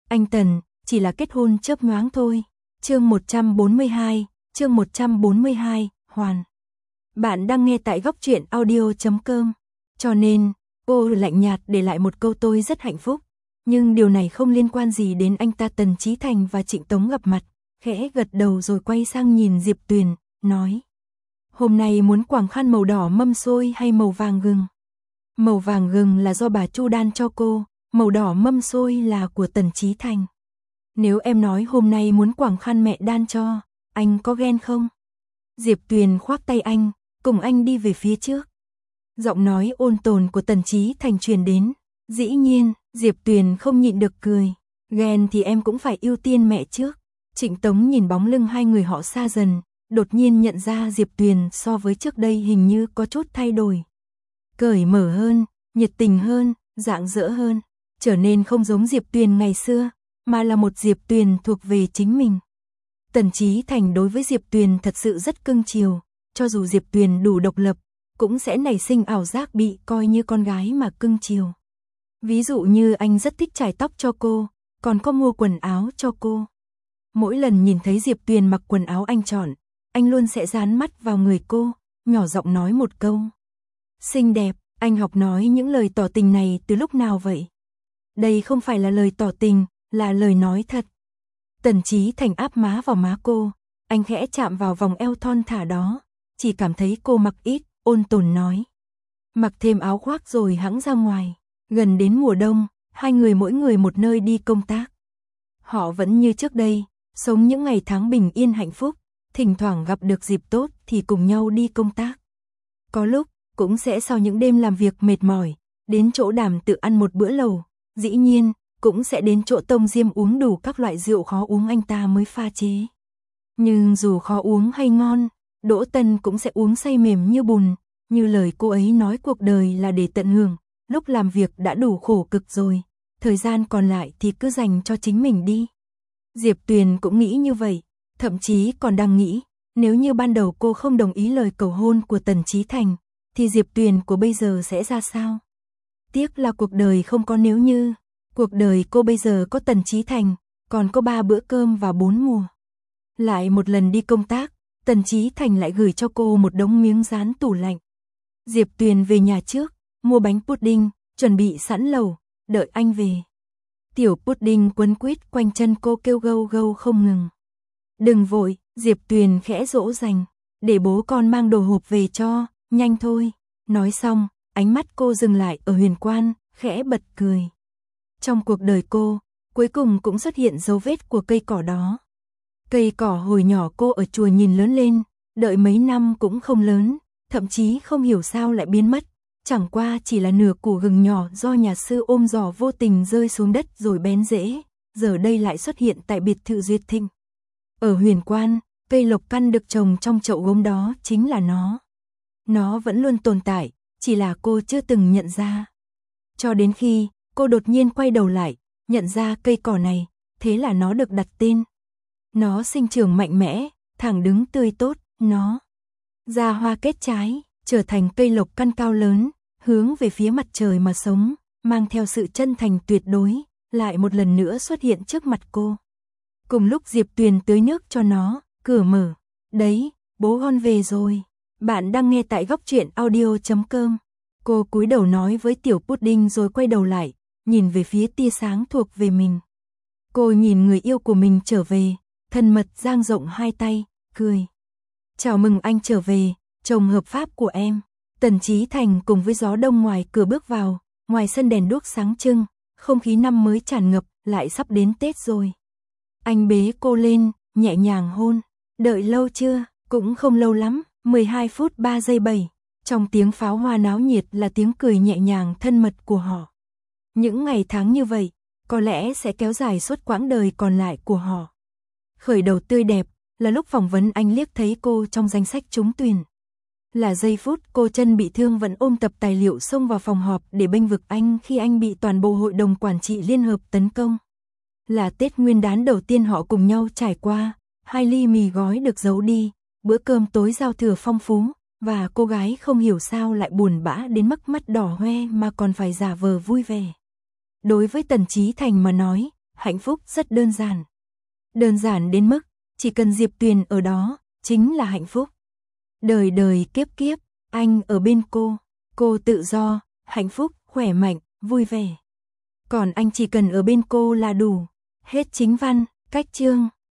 Anh Tần, chỉ là kết hôn chớp nhoáng thôi. Chương 142, Hoàn. Bạn đang nghe tại góc truyện audio.com. Cho nên, cô lạnh nhạt để lại một câu tôi rất hạnh phúc. Nhưng điều này không liên quan gì đến anh ta. Tần Chí Thành và Trịnh Tống gặp mặt, khẽ gật đầu rồi quay sang nhìn Diệp Tuyền, nói. Hôm nay muốn quàng khăn màu đỏ mâm xôi hay màu vàng gừng? Màu vàng gừng là do bà Chu đan cho cô, màu đỏ mâm xôi là của Tần Chí Thành. Nếu em nói hôm nay muốn quàng khăn mẹ đan cho, anh có ghen không? Diệp Tuyền khoác tay anh, cùng anh đi về phía trước. Giọng nói ôn tồn của Tần Chí Thành truyền đến. Dĩ nhiên, Diệp Tuyền không nhịn được cười. Ghen thì em cũng phải ưu tiên mẹ trước. Trịnh Tống nhìn bóng lưng hai người họ xa dần, đột nhiên nhận ra Diệp Tuyền so với trước đây hình như có chút thay đổi. Cởi mở hơn, nhiệt tình hơn, rạng rỡ hơn, trở nên không giống Diệp Tuyền ngày xưa, mà là một Diệp Tuyền thuộc về chính mình. Tần Chí Thành đối với Diệp Tuyền thật sự rất cưng chiều, cho dù Diệp Tuyền đủ độc lập, cũng sẽ nảy sinh ảo giác bị coi như con gái mà cưng chiều. Ví dụ như anh rất thích chải tóc cho cô, còn có mua quần áo cho cô. Mỗi lần nhìn thấy Diệp Tuyền mặc quần áo anh chọn, anh luôn sẽ dán mắt vào người cô, nhỏ giọng nói một câu. Xinh đẹp, anh học nói những lời tỏ tình này từ lúc nào vậy? Đây không phải là lời tỏ tình, là lời nói thật. Tần Chí Thành áp má vào má cô, anh khẽ chạm vào vòng eo thon thả đó, chỉ cảm thấy cô mặc ít, ôn tồn nói. Mặc thêm áo khoác rồi hẵng ra ngoài. Gần đến mùa đông, hai người mỗi người một nơi đi công tác. Họ vẫn như trước đây, sống những ngày tháng bình yên hạnh phúc, thỉnh thoảng gặp được dịp tốt thì cùng nhau đi công tác. Có lúc, cũng sẽ sau những đêm làm việc mệt mỏi, đến chỗ Đàm tự ăn một bữa lẩu, dĩ nhiên, cũng sẽ đến chỗ Tông Diêm uống đủ các loại rượu khó uống anh ta mới pha chế. Nhưng dù khó uống hay ngon, Đỗ Tân cũng sẽ uống say mềm như bùn, như lời cô ấy nói cuộc đời là để tận hưởng, lúc làm việc đã đủ khổ cực rồi, thời gian còn lại thì cứ dành cho chính mình đi. Diệp Tuyền cũng nghĩ như vậy, thậm chí còn đang nghĩ, nếu như ban đầu cô không đồng ý lời cầu hôn của Tần Chí Thành, thì Diệp Tuyền của bây giờ sẽ ra sao? Tiếc là cuộc đời không có nếu như, cuộc đời cô bây giờ có Tần Chí Thành, còn có 3 bữa cơm và 4 mùa. Lại một lần đi công tác, Tần Chí Thành lại gửi cho cô một đống miếng dán tủ lạnh. Diệp Tuyền về nhà trước, mua bánh pudding, chuẩn bị sẵn lẩu, đợi anh về. Tiểu pudding quấn quýt quanh chân cô kêu gâu gâu không ngừng. Đừng vội, Diệp Tuyền khẽ dỗ dành, để bố con mang đồ hộp về cho, nhanh thôi. Nói xong, ánh mắt cô dừng lại ở Huyền Quan, khẽ bật cười. Trong cuộc đời cô, cuối cùng cũng xuất hiện dấu vết của cây cỏ đó. Cây cỏ hồi nhỏ cô ở chùa nhìn lớn lên, đợi mấy năm cũng không lớn, thậm chí không hiểu sao lại biến mất. Chẳng qua chỉ là nửa củ gừng nhỏ do nhà sư ôm giỏ vô tình rơi xuống đất rồi bén rễ, giờ đây lại xuất hiện tại biệt thự Duyệt Thịnh. Ở Huyền Quan, cây lộc căn được trồng trong chậu gốm đó chính là nó. Nó vẫn luôn tồn tại, chỉ là cô chưa từng nhận ra. Cho đến khi, cô đột nhiên quay đầu lại, nhận ra cây cỏ này, thế là nó được đặt tên. Nó sinh trưởng mạnh mẽ, thẳng đứng tươi tốt, nó ra hoa kết trái, trở thành cây lộc căn cao lớn, hướng về phía mặt trời mà sống, mang theo sự chân thành tuyệt đối, lại một lần nữa xuất hiện trước mặt cô. Cùng lúc Diệp Tuyền tưới nước cho nó, cửa mở. Đấy, bố con về rồi. Bạn đang nghe tại góc truyện audio.com. Cô cúi đầu nói với tiểu pudding rồi quay đầu lại, nhìn về phía tia sáng thuộc về mình. Cô nhìn người yêu của mình trở về, thân mật dang rộng hai tay, cười. Chào mừng anh trở về, chồng hợp pháp của em. Tần Chí Thành cùng với gió đông ngoài cửa bước vào, ngoài sân đèn đuốc sáng trưng, không khí năm mới tràn ngập, lại sắp đến Tết rồi. Anh bế cô lên, nhẹ nhàng hôn. Đợi lâu chưa? Cũng không lâu lắm, 12 phút 3 giây 7. Trong tiếng pháo hoa náo nhiệt là tiếng cười nhẹ nhàng thân mật của họ. Những ngày tháng như vậy, có lẽ sẽ kéo dài suốt quãng đời còn lại của họ. Khởi đầu tươi đẹp, là lúc phỏng vấn anh liếc thấy cô trong danh sách trúng tuyển. Là giây phút cô chân bị thương vẫn ôm tập tài liệu xông vào phòng họp để bênh vực anh khi anh bị toàn bộ hội đồng quản trị liên hợp tấn công. Là Tết Nguyên đán đầu tiên họ cùng nhau trải qua, 2 ly mì gói được giấu đi, bữa cơm tối giao thừa phong phú, và cô gái không hiểu sao lại buồn bã đến mức mắt đỏ hoe mà còn phải giả vờ vui vẻ. Đối với Tần Chí Thành mà nói, hạnh phúc rất đơn giản. Đơn giản đến mức, chỉ cần Diệp Tuyền ở đó, chính là hạnh phúc. Đời đời kiếp kiếp, anh ở bên cô tự do, hạnh phúc, khỏe mạnh, vui vẻ. Còn anh chỉ cần ở bên cô là đủ. Hết chính văn, cách chương.